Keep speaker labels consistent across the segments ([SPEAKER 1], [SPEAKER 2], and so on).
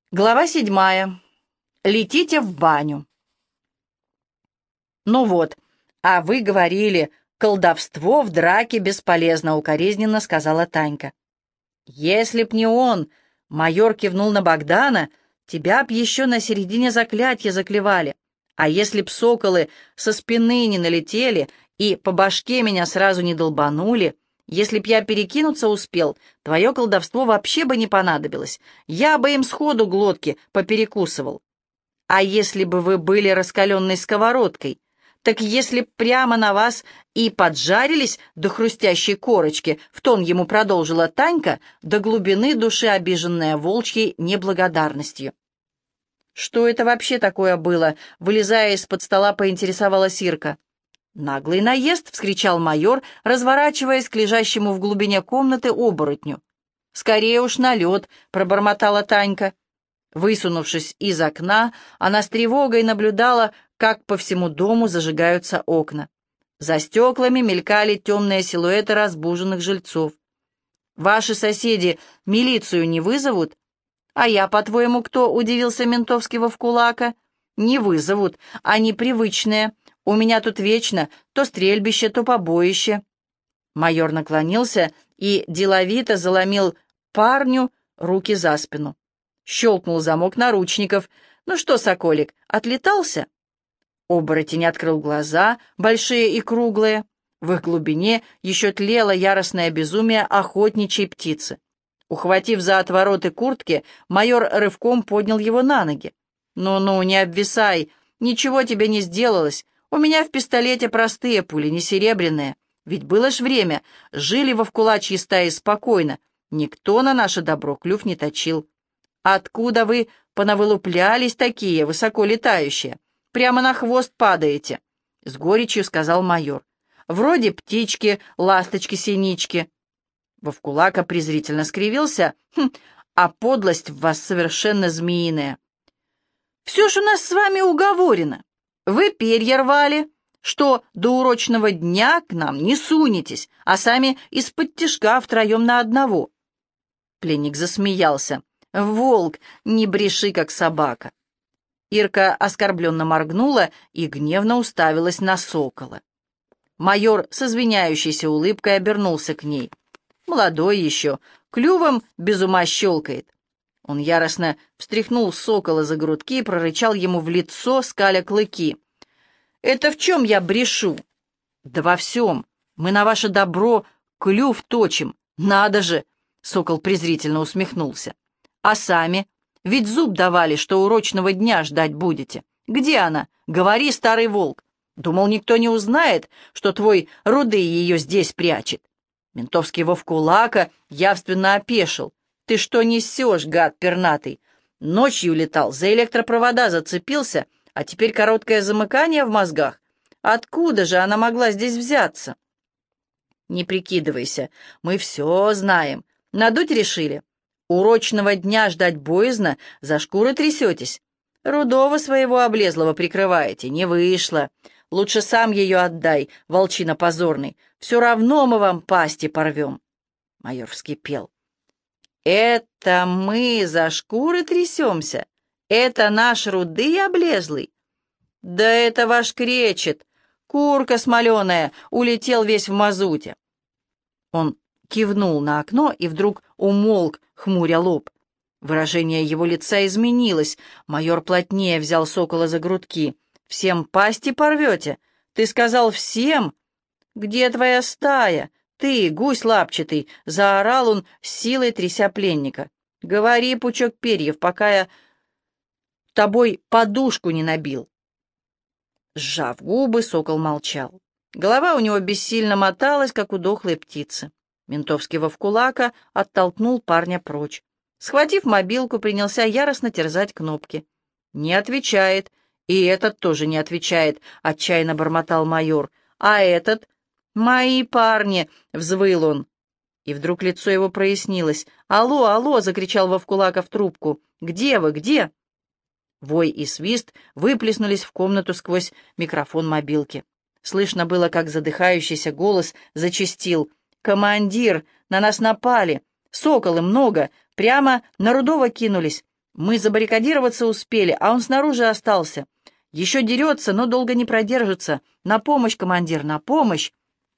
[SPEAKER 1] Глава 7. Летите в баню. Ну вот, а вы говорили, колдовство в драке бесполезно, укоризненно сказала Танька. Если б не он, майор кивнул на Богдана, тебя б еще на середине заклятья заклевали. А если б соколы со спины не налетели и по башке меня сразу не долбанули, если б я перекинуться успел, твое колдовство вообще бы не понадобилось. Я бы им сходу глотки поперекусывал. А если бы вы были раскаленной сковородкой, так если б прямо на вас и поджарились до хрустящей корочки, в тон ему продолжила Танька, до глубины души обиженная волчьей неблагодарностью. «Что это вообще такое было?» — вылезая из-под стола, поинтересовалась Ирка. «Наглый наезд!» — вскричал майор, разворачиваясь к лежащему в глубине комнаты оборотню. «Скорее уж на лед!» — пробормотала Танька. Высунувшись из окна, она с тревогой наблюдала, как по всему дому зажигаются окна. За стеклами мелькали темные силуэты разбуженных жильцов. «Ваши соседи милицию не вызовут?» «А я, по-твоему, кто?» — удивился ментовский вовкулака. «Не вызовут, они привычные. У меня тут вечно то стрельбище, то побоище». Майор наклонился и деловито заломил парню руки за спину. Щелкнул замок наручников. «Ну что, соколик, отлетался?» Оборотень открыл глаза, большие и круглые. В их глубине еще тлело яростное безумие охотничьей птицы. Ухватив за отвороты куртки, майор рывком поднял его на ноги. «Ну-ну, не обвисай, ничего тебе не сделалось. У меня в пистолете простые пули, не серебряные. Ведь было ж время, жили во вкулачьей стае спокойно. Никто на наше добро клюв не точил. Откуда вы понавылуплялись такие, высоко летающие? Прямо на хвост падаете», — с горечью сказал майор. «Вроде птички, ласточки-синички». Вовкулака презрительно скривился. «А подлость в вас совершенно змеиная. Все ж у нас с вами уговорено. Вы перья рвали, что до урочного дня к нам не сунетесь, а сами из-под тишка втроем на одного». Пленник засмеялся. «Волк, не бреши, как собака». Ирка оскорбленно моргнула и гневно уставилась на сокола. Майор с извиняющейся улыбкой обернулся к ней. Молодой еще, клювом без ума щелкает. Он яростно встряхнул сокола за грудки и прорычал ему в лицо, скаля клыки. «Это в чем я брешу?» «Да во всем. Мы на ваше добро клюв точим. Надо же!» Сокол презрительно усмехнулся. «А сами? Ведь зуб давали, что урочного дня ждать будете. Где она? Говори, старый волк. Думал, никто не узнает, что твой Рудый ее здесь прячет». Ментовский вовкулака явственно опешил. «Ты что несешь, гад пернатый? Ночью летал, за электропровода зацепился, а теперь короткое замыкание в мозгах. Откуда же она могла здесь взяться?» «Не прикидывайся, мы все знаем. Надуть решили? Урочного дня ждать боязно, за шкуры трясетесь. Рудого своего облезлого прикрываете, не вышло. Лучше сам ее отдай, волчина позорный. Все равно мы вам пасти порвем». Майор вскипел. «Это мы за шкуры трясемся? Это наш Рудый облезлый? Да это ваш кречет, курка смоленая, улетел весь в мазуте». Он кивнул на окно и вдруг умолк, хмуря лоб. Выражение его лица изменилось. Майор плотнее взял сокола за грудки. «Всем пасти порвете? Ты сказал всем? Где твоя стая? Ты, гусь лапчатый!» — заорал он, с силой тряся пленника. «Говори, пучок перьев, пока я тобой подушку не набил». Сжав губы, сокол молчал. Голова у него бессильно моталась, как у дохлой птицы. Ментовский вовкулака оттолкнул парня прочь. Схватив мобилку, принялся яростно терзать кнопки. «Не отвечает. И этот тоже не отвечает», — отчаянно бормотал майор. «А этот?» «Мои парни!» — взвыл он. И вдруг лицо его прояснилось. «Алло, алло!» — закричал Вовкулака в трубку. «Где вы, где?» Вой и свист выплеснулись в комнату сквозь микрофон мобилки. Слышно было, как задыхающийся голос зачастил. «Командир, на нас напали! Соколы много! Прямо на Рудого кинулись! Мы забаррикадироваться успели, а он снаружи остался. Еще дерется, но долго не продержится. На помощь, командир, на помощь!»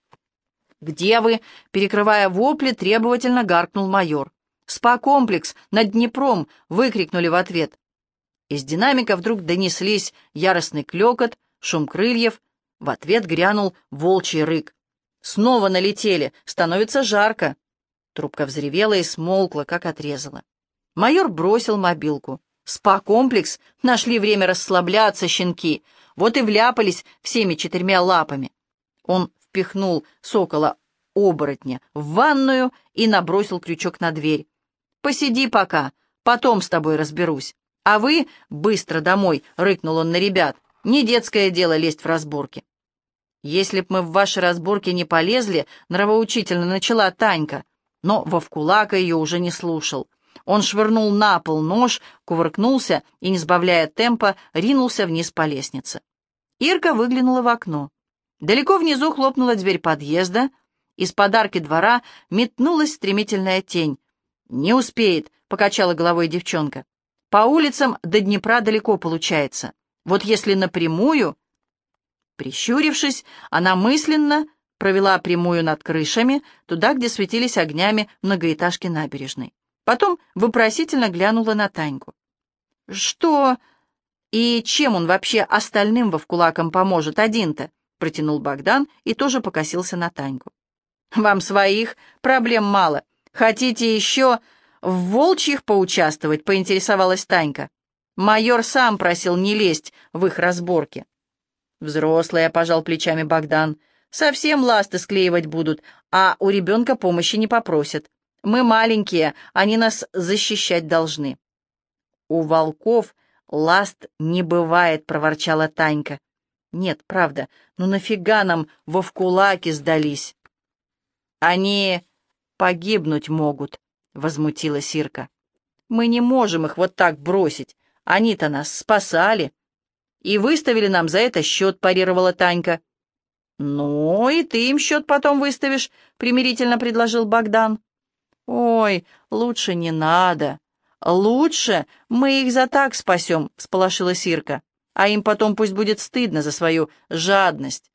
[SPEAKER 1] «Где вы?» — перекрывая вопли, требовательно гаркнул майор. «Спа-комплекс над Днепром!» — выкрикнули в ответ. Из динамика вдруг донеслись яростный клёкот, шум крыльев. В ответ грянул волчий рык. «Снова налетели! Становится жарко!» Трубка взревела и смолкла, как отрезала. Майор бросил мобилку. «Спа-комплекс! Нашли время расслабляться, щенки! Вот и вляпались всеми 4 лапами!» Он впихнул сокола-оборотня в ванную и набросил крючок на дверь. «Посиди пока, потом с тобой разберусь. А вы быстро домой!» — рыкнул он на ребят. «Не детское дело лезть в разборки». «Если б мы в ваши разборки не полезли», — нравоучительно начала Танька, но Вовкулака ее уже не слушал. Он швырнул на пол нож, кувыркнулся и, не сбавляя темпа, ринулся вниз по лестнице. Ирка выглянула в окно. Далеко внизу хлопнула дверь подъезда. Из подарки двора метнулась стремительная тень. «Не успеет», — покачала головой девчонка. «По улицам до Днепра далеко получается. Вот если напрямую...» Прищурившись, она мысленно провела прямую над крышами, туда, где светились огнями многоэтажки набережной. Потом вопросительно глянула на Таньку. «Что? И чем он вообще остальным вовкулакам поможет один-то?» — протянул Богдан и тоже покосился на Таньку. «Вам своих проблем мало. Хотите еще в волчьих поучаствовать?» — поинтересовалась Танька. «Майор сам просил не лезть в их разборки». «Взрослые», — пожал плечами Богдан, — «совсем ласты склеивать будут, а у ребенка помощи не попросят. Мы маленькие, они нас защищать должны». «У волков ласт не бывает», — проворчала Танька. «Нет, правда, ну нафига нам вовкулаки сдались?» «Они погибнуть могут», — возмутилась Ирка. «Мы не можем их вот так бросить. Они-то нас спасали. И выставили нам за это счет», — парировала Танька. «Ну, и ты им счет потом выставишь», — примирительно предложил Богдан. «Ой, лучше не надо. Лучше мы их за так спасем», — всполошилась Ирка. «А им потом пусть будет стыдно за свою жадность».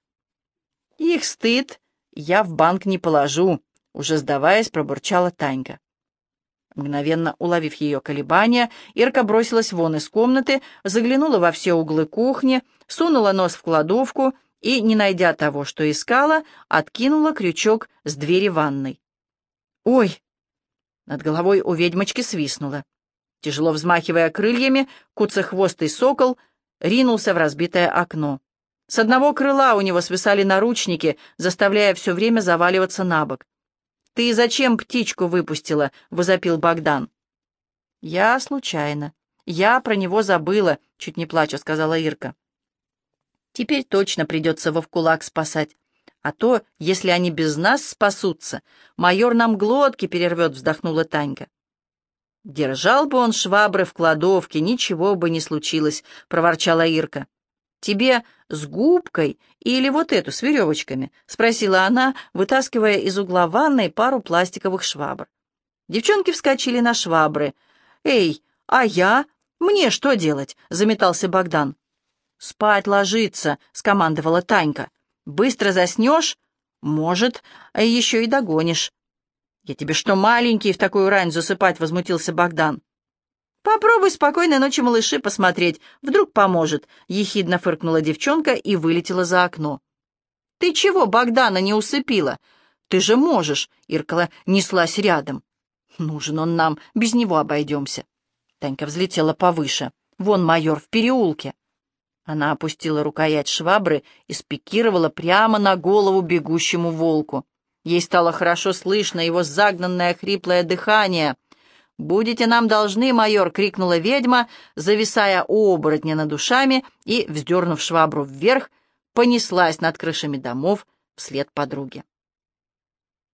[SPEAKER 1] «Их стыд я в банк не положу», — уже сдаваясь, пробурчала Танька. Мгновенно уловив ее колебания, Ирка бросилась вон из комнаты, заглянула во все углы кухни, сунула нос в кладовку и, не найдя того, что искала, откинула крючок с двери ванной. «Ой!» Над головой у ведьмочки свистнуло. Тяжело взмахивая крыльями, куцехвостый сокол ринулся в разбитое окно. С одного крыла у него свисали наручники, заставляя все время заваливаться на бок. «Ты зачем птичку выпустила?» — возопил Богдан. «Я случайно. Я про него забыла», — чуть не плача сказала Ирка. «Теперь точно придется вовкулак спасать. А то, если они без нас спасутся, майор нам глотки перервет», — вздохнула Танька. «Держал бы он швабры в кладовке, ничего бы не случилось», — проворчала Ирка. «Тебе с губкой или вот эту с веревочками?» — спросила она, вытаскивая из угла ванной пару пластиковых швабр. Девчонки вскочили на швабры. «Эй, а я? Мне что делать?» — заметался Богдан. «Спать ложиться», — скомандовала Танька. «Быстро заснешь? Может, еще и догонишь». «Я тебе что, маленький, в такую рань засыпать?» — возмутился Богдан. «Попробуй «Спокойной ночи, малыши» посмотреть. Вдруг поможет», — ехидно фыркнула девчонка и вылетела за окно. «Ты чего Богдана не усыпила? Ты же можешь», — Ирка неслась рядом. «Нужен он нам, без него обойдемся». Танька взлетела повыше. «Вон майор в переулке». Она опустила рукоять швабры и спикировала прямо на голову бегущему волку. Ей стало хорошо слышно его загнанное хриплое дыхание. «Будете нам должны, майор!» — крикнула ведьма, зависая у оборотня над ушами и, вздернув швабру вверх, понеслась над крышами домов вслед подруге.